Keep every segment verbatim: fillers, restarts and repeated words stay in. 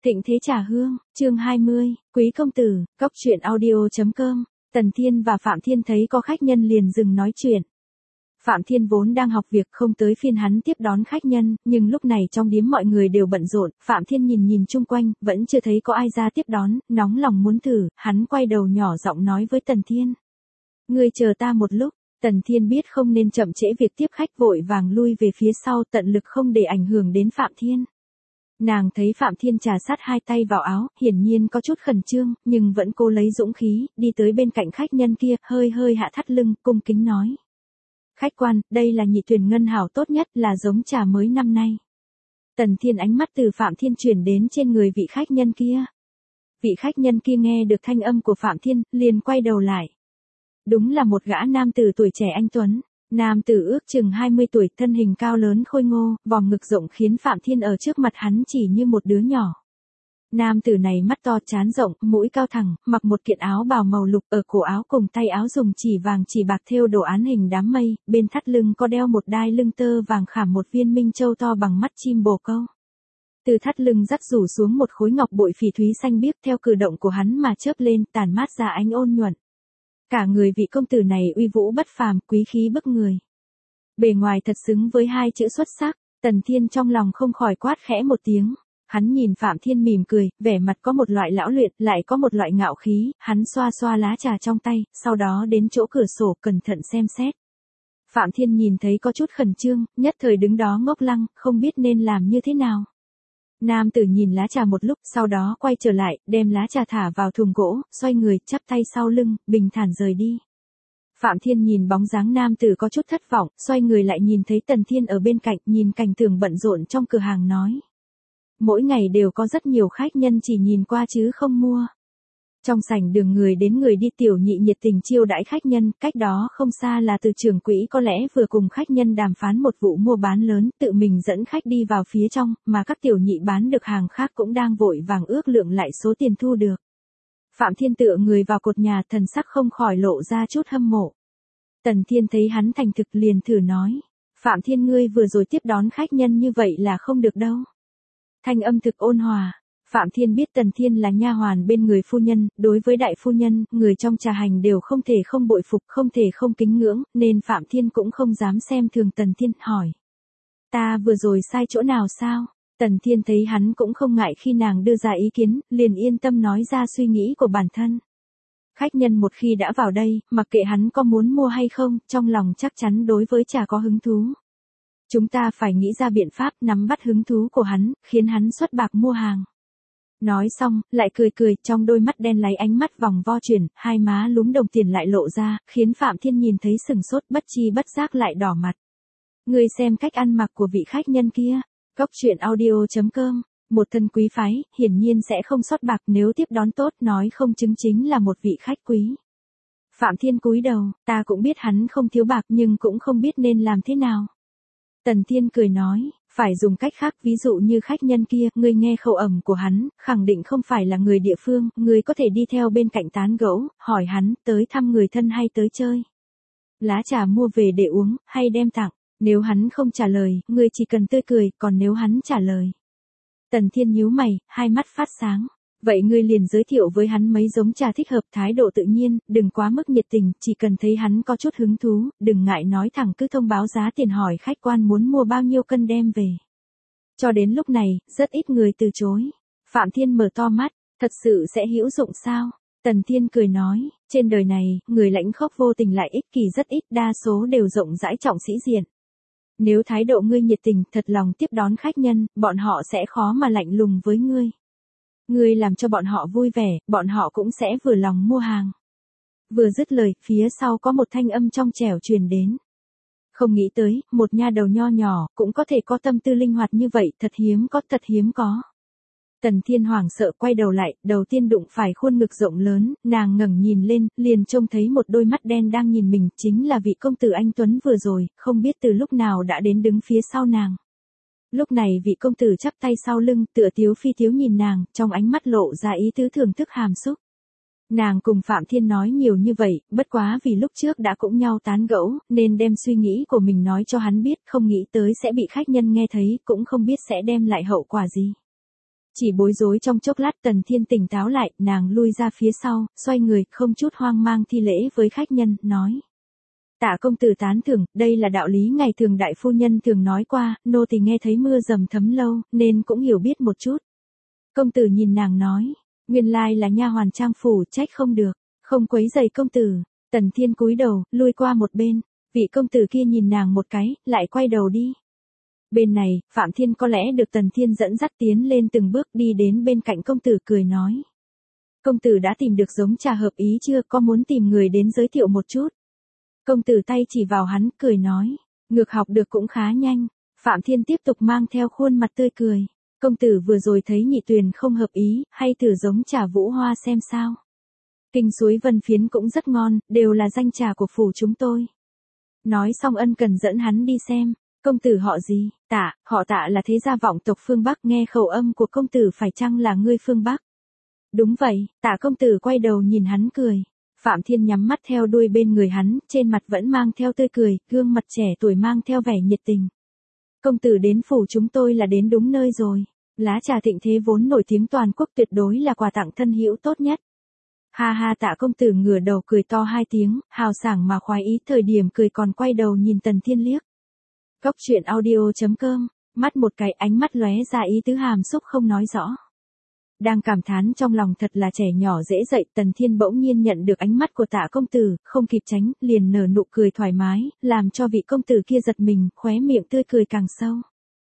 Thịnh Thế Trà Hương, chương hai mươi, Quý công tử, cốc truyện audio.com, Tần Thiên và Phạm Thiên thấy có khách nhân liền dừng nói chuyện. Phạm Thiên vốn đang học việc không tới phiên hắn tiếp đón khách nhân, nhưng lúc này trong điếm mọi người đều bận rộn, Phạm Thiên nhìn nhìn chung quanh, vẫn chưa thấy có ai ra tiếp đón, nóng lòng muốn thử, hắn quay đầu nhỏ giọng nói với Tần Thiên. Ngươi chờ ta một lúc. Tần Thiên biết không nên chậm trễ việc tiếp khách, vội vàng lui về phía sau, tận lực không để ảnh hưởng đến Phạm Thiên. Nàng thấy Phạm Thiên trà sát hai tay vào áo, hiển nhiên có chút khẩn trương, nhưng vẫn cố lấy dũng khí, đi tới bên cạnh khách nhân kia, hơi hơi hạ thắt lưng, cung kính nói. Khách quan, đây là nhị tuyển ngân hảo tốt nhất, là giống trà mới năm nay. Tần Thiên ánh mắt từ Phạm Thiên chuyển đến trên người vị khách nhân kia. Vị khách nhân kia nghe được thanh âm của Phạm Thiên, liền quay đầu lại. Đúng là một gã nam tử tuổi trẻ anh tuấn. Nam tử ước chừng hai mươi tuổi, thân hình cao lớn khôi ngô, vòng ngực rộng khiến Phạm Thiên ở trước mặt hắn chỉ như một đứa nhỏ. Nam tử này mắt to, trán rộng, mũi cao thẳng, mặc một kiện áo bào màu lục, ở cổ áo cùng tay áo dùng chỉ vàng chỉ bạc thêu đồ án hình đám mây, bên thắt lưng có đeo một đai lưng tơ vàng khảm một viên minh châu to bằng mắt chim bồ câu. Từ thắt lưng dắt rủ xuống một khối ngọc bội phỉ thúy xanh biếc, theo cử động của hắn mà chớp lên, tản mát ra ánh ôn nhuận. Cả người vị công tử này uy vũ bất phàm, quý khí bức người. Bề ngoài thật xứng với hai chữ xuất sắc, Tần Thiên trong lòng không khỏi quát khẽ một tiếng. Hắn nhìn Phạm Thiên mỉm cười, vẻ mặt có một loại lão luyện, lại có một loại ngạo khí, hắn xoa xoa lá trà trong tay, sau đó đến chỗ cửa sổ cẩn thận xem xét. Phạm Thiên nhìn thấy có chút khẩn trương, nhất thời đứng đó ngốc lăng, không biết nên làm như thế nào. Nam tử nhìn lá trà một lúc, sau đó quay trở lại, đem lá trà thả vào thùng gỗ, xoay người, chắp tay sau lưng, bình thản rời đi. Phạm Thiên nhìn bóng dáng nam tử có chút thất vọng, xoay người lại nhìn thấy Tần Thiên ở bên cạnh, nhìn cảnh tượng bận rộn trong cửa hàng nói. Mỗi ngày đều có rất nhiều khách nhân chỉ nhìn qua chứ không mua. Trong sảnh đường người đến người đi, tiểu nhị nhiệt tình chiêu đãi khách nhân, cách đó không xa là từ trưởng quỹ có lẽ vừa cùng khách nhân đàm phán một vụ mua bán lớn, tự mình dẫn khách đi vào phía trong, mà các tiểu nhị bán được hàng khác cũng đang vội vàng ước lượng lại số tiền thu được. Phạm Thiên tựa người vào cột nhà, thần sắc không khỏi lộ ra chút hâm mộ. Tần Thiên thấy hắn thành thực liền thử nói, Phạm Thiên ngươi vừa rồi tiếp đón khách nhân như vậy là không được đâu. Thanh âm thực ôn hòa. Phạm Thiên biết Tần Thiên là nha hoàn bên người phu nhân, đối với đại phu nhân, người trong trà hành đều không thể không bội phục, không thể không kính ngưỡng, nên Phạm Thiên cũng không dám xem thường Tần Thiên, hỏi. Ta vừa rồi sai chỗ nào sao? Tần Thiên thấy hắn cũng không ngại khi nàng đưa ra ý kiến, liền yên tâm nói ra suy nghĩ của bản thân. Khách nhân một khi đã vào đây, mặc kệ hắn có muốn mua hay không, trong lòng chắc chắn đối với trà có hứng thú. Chúng ta phải nghĩ ra biện pháp nắm bắt hứng thú của hắn, khiến hắn xuất bạc mua hàng. Nói xong, lại cười cười, trong đôi mắt đen láy ánh mắt vòng vo chuyển, hai má lúm đồng tiền lại lộ ra, khiến Phạm Thiên nhìn thấy sừng sốt, bất chi bất giác lại đỏ mặt. Ngươi xem cách ăn mặc của vị khách nhân kia. Cốc truyện audio.com, một thân quý phái, hiển nhiên sẽ không sót bạc, nếu tiếp đón tốt, nói không chứng chính là một vị khách quý. Phạm Thiên cúi đầu, ta cũng biết hắn không thiếu bạc nhưng cũng không biết nên làm thế nào. Tần Thiên cười nói, phải dùng cách khác, ví dụ như khách nhân kia, ngươi nghe khẩu ẩm của hắn, khẳng định không phải là người địa phương, ngươi có thể đi theo bên cạnh tán gẫu, hỏi hắn, tới thăm người thân hay tới chơi. Lá trà mua về để uống, hay đem tặng, nếu hắn không trả lời, ngươi chỉ cần tươi cười, còn nếu hắn trả lời. Tần Thiên nhíu mày, hai mắt phát sáng. Vậy ngươi liền giới thiệu với hắn mấy giống trà thích hợp, thái độ tự nhiên, đừng quá mức nhiệt tình, chỉ cần thấy hắn có chút hứng thú, đừng ngại nói thẳng, cứ thông báo giá tiền, hỏi khách quan muốn mua bao nhiêu cân đem về. Cho đến lúc này, rất ít người từ chối. Phạm Thiên mở to mắt, thật sự sẽ hữu dụng sao? Tần Thiên cười nói, trên đời này, người lãnh khốc vô tình lại ích kỷ rất ít, đa số đều rộng rãi trọng sĩ diện. Nếu thái độ ngươi nhiệt tình, thật lòng tiếp đón khách nhân, bọn họ sẽ khó mà lạnh lùng với ngươi. Ngươi làm cho bọn họ vui vẻ, bọn họ cũng sẽ vừa lòng mua hàng. Vừa dứt lời, phía sau có một thanh âm trong trẻo truyền đến. Không nghĩ tới, một nha đầu nho nhỏ, cũng có thể có tâm tư linh hoạt như vậy, thật hiếm có, thật hiếm có. Tần Thiên hoảng sợ quay đầu lại, đầu tiên đụng phải khuôn ngực rộng lớn, nàng ngẩng nhìn lên, liền trông thấy một đôi mắt đen đang nhìn mình, chính là vị công tử anh Tuấn vừa rồi, không biết từ lúc nào đã đến đứng phía sau nàng. Lúc này vị công tử chắp tay sau lưng, tựa tiếu phi tiếu nhìn nàng, trong ánh mắt lộ ra ý tứ thưởng thức hàm xúc. Nàng cùng Phạm Thiên nói nhiều như vậy, bất quá vì lúc trước đã cũng nhau tán gẫu, nên đem suy nghĩ của mình nói cho hắn biết, không nghĩ tới sẽ bị khách nhân nghe thấy, cũng không biết sẽ đem lại hậu quả gì. Chỉ bối rối trong chốc lát Tần Thiên tỉnh táo lại, nàng lui ra phía sau, xoay người, không chút hoang mang thi lễ với khách nhân, nói. Tạ công tử tán thưởng, đây là đạo lý ngày thường đại phu nhân thường nói qua, nô tỳ nghe thấy mưa dầm thấm lâu, nên cũng hiểu biết một chút. Công tử nhìn nàng nói, nguyên lai là nha hoàn trang phủ, trách không được, không quấy rầy công tử. Tần Thiên cúi đầu, lui qua một bên, vị công tử kia nhìn nàng một cái, lại quay đầu đi. Bên này, Phạm Thiên có lẽ được Tần Thiên dẫn dắt tiến lên từng bước đi đến bên cạnh công tử cười nói. Công tử đã tìm được giống trà hợp ý chưa, có muốn tìm người đến giới thiệu một chút. Công tử tay chỉ vào hắn, cười nói, ngược học được cũng khá nhanh. Phạm Thiên tiếp tục mang theo khuôn mặt tươi cười. Công tử vừa rồi thấy nhị tuyền không hợp ý, hay thử giống trà vũ hoa xem sao. Kinh suối vân phiến cũng rất ngon, đều là danh trà của phủ chúng tôi. Nói xong ân cần dẫn hắn đi xem. Công tử họ gì? Tạ, họ Tạ là thế gia vọng tộc phương Bắc, nghe khẩu âm của công tử phải chăng là ngươi phương Bắc? Đúng vậy, Tạ công tử quay đầu nhìn hắn cười. Phạm Thiên nhắm mắt theo đuôi bên người hắn, trên mặt vẫn mang theo tươi cười, gương mặt trẻ tuổi mang theo vẻ nhiệt tình. Công tử đến phủ chúng tôi là đến đúng nơi rồi. Lá trà Thịnh Thế vốn nổi tiếng toàn quốc, tuyệt đối là quà tặng thân hữu tốt nhất. Ha ha, Tạ công tử ngửa đầu cười to hai tiếng, hào sảng mà khoái ý, thời điểm cười còn quay đầu nhìn Tần Thiên liếc. Góc truyện audio chấm com, mắt một cái, ánh mắt lóe ra ý tứ hàm xúc không nói rõ. Đang cảm thán trong lòng thật là trẻ nhỏ dễ dậy, Tần Thiên bỗng nhiên nhận được ánh mắt của Tạ công tử, không kịp tránh, liền nở nụ cười thoải mái, làm cho vị công tử kia giật mình, khóe miệng tươi cười càng sâu.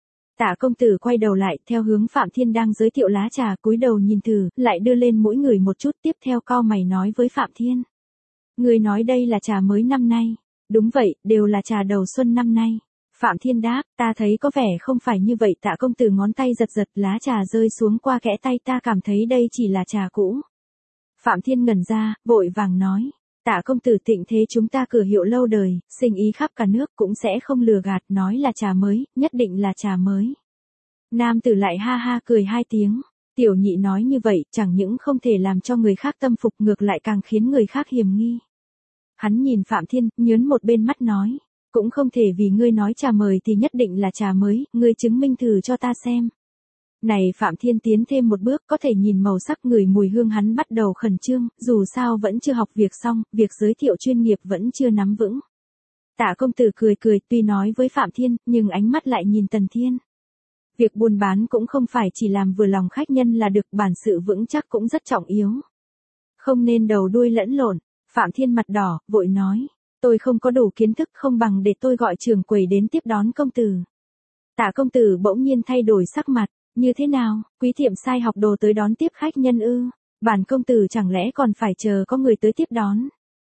Tạ công tử quay đầu lại, theo hướng Phạm Thiên đang giới thiệu lá trà, cúi đầu nhìn thử, lại đưa lên mũi người một chút, tiếp theo cau mày nói với Phạm Thiên. Người nói đây là trà mới năm nay. Đúng vậy, đều là trà đầu xuân năm nay. Phạm Thiên đáp, ta thấy có vẻ không phải như vậy. Tạ công tử ngón tay giật giật, lá trà rơi xuống qua kẽ tay, ta cảm thấy đây chỉ là trà cũ. Phạm Thiên ngẩn ra, vội vàng nói, Tạ công tử Thịnh Thế chúng ta cửa hiệu lâu đời, sinh ý khắp cả nước, cũng sẽ không lừa gạt, nói là trà mới, nhất định là trà mới. Nam tử lại ha ha cười hai tiếng, tiểu nhị nói như vậy, chẳng những không thể làm cho người khác tâm phục, ngược lại càng khiến người khác hiềm nghi. Hắn nhìn Phạm Thiên, nhớn một bên mắt nói, cũng không thể vì ngươi nói trà mời thì nhất định là trà mới, ngươi chứng minh thử cho ta xem. Này Phạm Thiên tiến thêm một bước, có thể nhìn màu sắc người mùi hương, hắn bắt đầu khẩn trương, dù sao vẫn chưa học việc xong, việc giới thiệu chuyên nghiệp vẫn chưa nắm vững. Tạ công tử cười cười, tuy nói với Phạm Thiên, nhưng ánh mắt lại nhìn Tần Thiên. Việc buôn bán cũng không phải chỉ làm vừa lòng khách nhân là được, bản sự vững chắc cũng rất trọng yếu. Không nên đầu đuôi lẫn lộn. Phạm Thiên mặt đỏ, vội nói, tôi không có đủ kiến thức, không bằng để tôi gọi trưởng quầy đến tiếp đón công tử. Tạ công tử bỗng nhiên thay đổi sắc mặt, như thế nào, quý tiệm sai học đồ tới đón tiếp khách nhân ư, bản công tử chẳng lẽ còn phải chờ có người tới tiếp đón.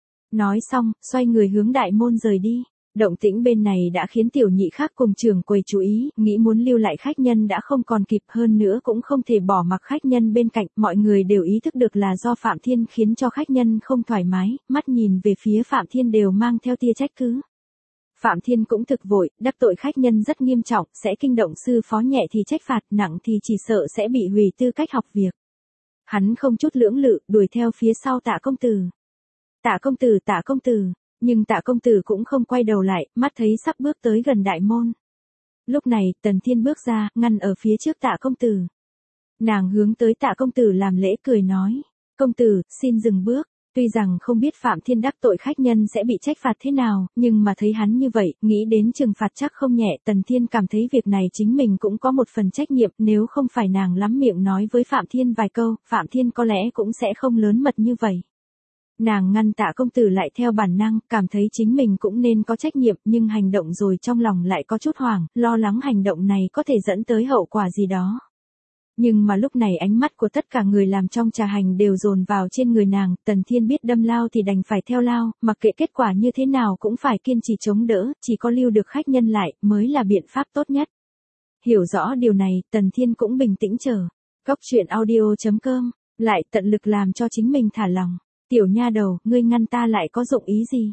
Nói xong, xoay người hướng đại môn rời đi. Động tĩnh bên này đã khiến tiểu nhị khác cùng trưởng quầy chú ý, nghĩ muốn lưu lại khách nhân đã không còn kịp, hơn nữa cũng không thể bỏ mặc khách nhân bên cạnh, mọi người đều ý thức được là do Phạm Thiên khiến cho khách nhân không thoải mái, mắt nhìn về phía Phạm Thiên đều mang theo tia trách cứ. Phạm Thiên cũng thực vội, đắc tội khách nhân rất nghiêm trọng, sẽ kinh động sư phó, nhẹ thì trách phạt, nặng thì chỉ sợ sẽ bị hủy tư cách học việc. Hắn không chút lưỡng lự, đuổi theo phía sau Tạ công tử. Tạ công tử, Tạ công tử. Nhưng Tạ công tử cũng không quay đầu lại, mắt thấy sắp bước tới gần đại môn. Lúc này, Tần Thiên bước ra, ngăn ở phía trước Tạ công tử. Nàng hướng tới Tạ công tử làm lễ, cười nói, công tử, xin dừng bước. Tuy rằng không biết Phạm Thiên đắc tội khách nhân sẽ bị trách phạt thế nào, nhưng mà thấy hắn như vậy, nghĩ đến trừng phạt chắc không nhẹ, Tần Thiên cảm thấy việc này chính mình cũng có một phần trách nhiệm, nếu không phải nàng lắm miệng nói với Phạm Thiên vài câu, Phạm Thiên có lẽ cũng sẽ không lớn mật như vậy. Nàng ngăn Tạ công tử lại theo bản năng, cảm thấy chính mình cũng nên có trách nhiệm, nhưng hành động rồi trong lòng lại có chút hoảng, lo lắng hành động này có thể dẫn tới hậu quả gì đó. Nhưng mà lúc này ánh mắt của tất cả người làm trong trà hành đều dồn vào trên người nàng, Tần Thiên biết đâm lao thì đành phải theo lao, mặc kệ kết quả như thế nào cũng phải kiên trì chống đỡ, chỉ có lưu được khách nhân lại mới là biện pháp tốt nhất. Hiểu rõ điều này, Tần Thiên cũng bình tĩnh chờ. Góc truyện audio chấm com, lại tận lực làm cho chính mình thả lòng. Tiểu nha đầu, ngươi ngăn ta lại có dụng ý gì?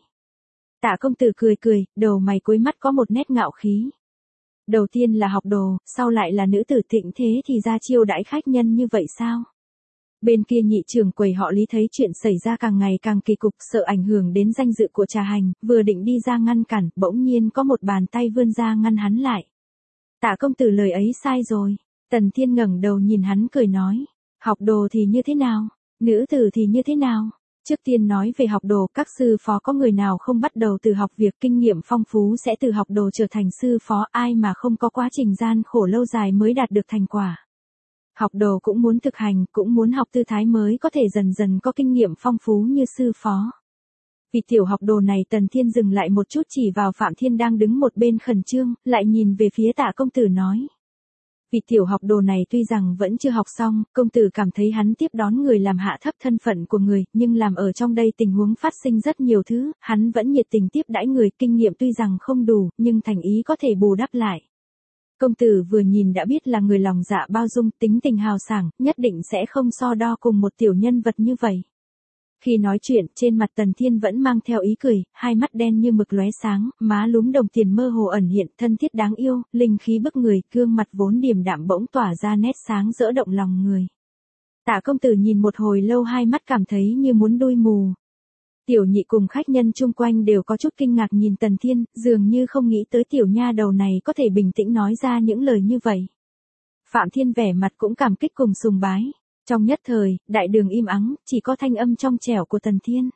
Tạ công tử cười cười, đầu mày cuối mắt có một nét ngạo khí. Đầu tiên là học đồ, sau lại là nữ tử Thịnh Thế thì ra chiêu đãi khách nhân như vậy sao? Bên kia nhị trưởng quầy họ Lý thấy chuyện xảy ra càng ngày càng kỳ cục, sợ ảnh hưởng đến danh dự của trà hành, vừa định đi ra ngăn cản, bỗng nhiên có một bàn tay vươn ra ngăn hắn lại. Tạ công tử lời ấy sai rồi. Tần Thiên ngẩng đầu nhìn hắn cười nói, học đồ thì như thế nào, nữ tử thì như thế nào? Trước tiên nói về học đồ, các sư phó có người nào không bắt đầu từ học việc, kinh nghiệm phong phú sẽ từ học đồ trở thành sư phó, ai mà không có quá trình gian khổ lâu dài mới đạt được thành quả. Học đồ cũng muốn thực hành, cũng muốn học tư thái mới có thể dần dần có kinh nghiệm phong phú như sư phó. Vì tiểu học đồ này, Tần Thiên dừng lại một chút chỉ vào Phạm Thiên đang đứng một bên khẩn trương, lại nhìn về phía Tạ công tử nói. Vì tiểu học đồ này tuy rằng vẫn chưa học xong, công tử cảm thấy hắn tiếp đón người làm hạ thấp thân phận của người, nhưng làm ở trong đây tình huống phát sinh rất nhiều thứ, hắn vẫn nhiệt tình tiếp đãi người, kinh nghiệm tuy rằng không đủ, nhưng thành ý có thể bù đắp lại. Công tử vừa nhìn đã biết là người lòng dạ bao dung, tính tình hào sảng, nhất định sẽ không so đo cùng một tiểu nhân vật như vậy. Khi nói chuyện, trên mặt Tần Thiên vẫn mang theo ý cười, hai mắt đen như mực lóe sáng, má lúm đồng tiền mơ hồ ẩn hiện, thân thiết đáng yêu, linh khí bức người, gương mặt vốn điềm đạm bỗng tỏa ra nét sáng rỡ động lòng người. Tạ công tử nhìn một hồi lâu, hai mắt cảm thấy như muốn đui mù. Tiểu nhị cùng khách nhân chung quanh đều có chút kinh ngạc nhìn Tần Thiên, dường như không nghĩ tới tiểu nha đầu này có thể bình tĩnh nói ra những lời như vậy. Phạm Thiên vẻ mặt cũng cảm kích cùng sùng bái. Trong nhất thời, đại đường im ắng, chỉ có thanh âm trong trẻo của Tần Thiên.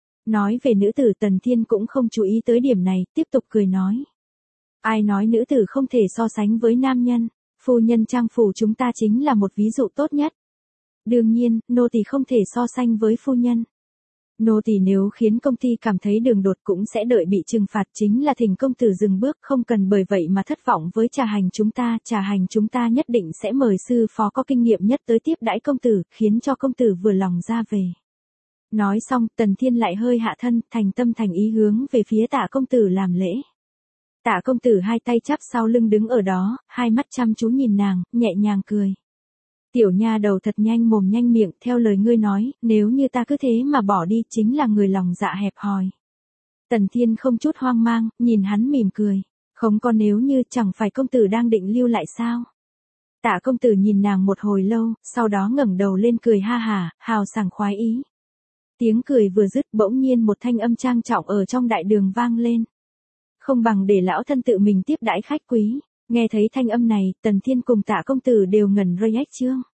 Nói về nữ tử, Tần Thiên cũng không chú ý tới điểm này, tiếp tục cười nói. Ai nói nữ tử không thể so sánh với nam nhân, phu nhân trang phủ chúng ta chính là một ví dụ tốt nhất. Đương nhiên, nô tỳ không thể so sánh với phu nhân. Nô tỳ nếu khiến công ty cảm thấy đường đột cũng sẽ đợi bị trừng phạt, chính là thỉnh công tử dừng bước, không cần bởi vậy mà thất vọng với trà hành chúng ta, trà hành chúng ta nhất định sẽ mời sư phó có kinh nghiệm nhất tới tiếp đãi công tử, khiến cho công tử vừa lòng ra về. Nói xong, Tần Thiên lại hơi hạ thân, thành tâm thành ý hướng về phía Tạ công tử làm lễ. Tạ công tử hai tay chắp sau lưng đứng ở đó, hai mắt chăm chú nhìn nàng, nhẹ nhàng cười. Tiểu nha đầu thật nhanh mồm nhanh miệng, theo lời ngươi nói, nếu như ta cứ thế mà bỏ đi chính là người lòng dạ hẹp hòi. Tần Thiên không chút hoang mang, nhìn hắn mỉm cười. Không có nếu như, chẳng phải công tử đang định lưu lại sao? Tạ công tử nhìn nàng một hồi lâu, sau đó ngẩng đầu lên cười ha hả, hào sảng khoái ý. Tiếng cười vừa dứt, bỗng nhiên một thanh âm trang trọng ở trong đại đường vang lên. Không bằng để lão thân tự mình tiếp đãi khách quý. Nghe thấy thanh âm này, Tần Thiên cùng Tạ công tử đều ngẩn rây ếch chương.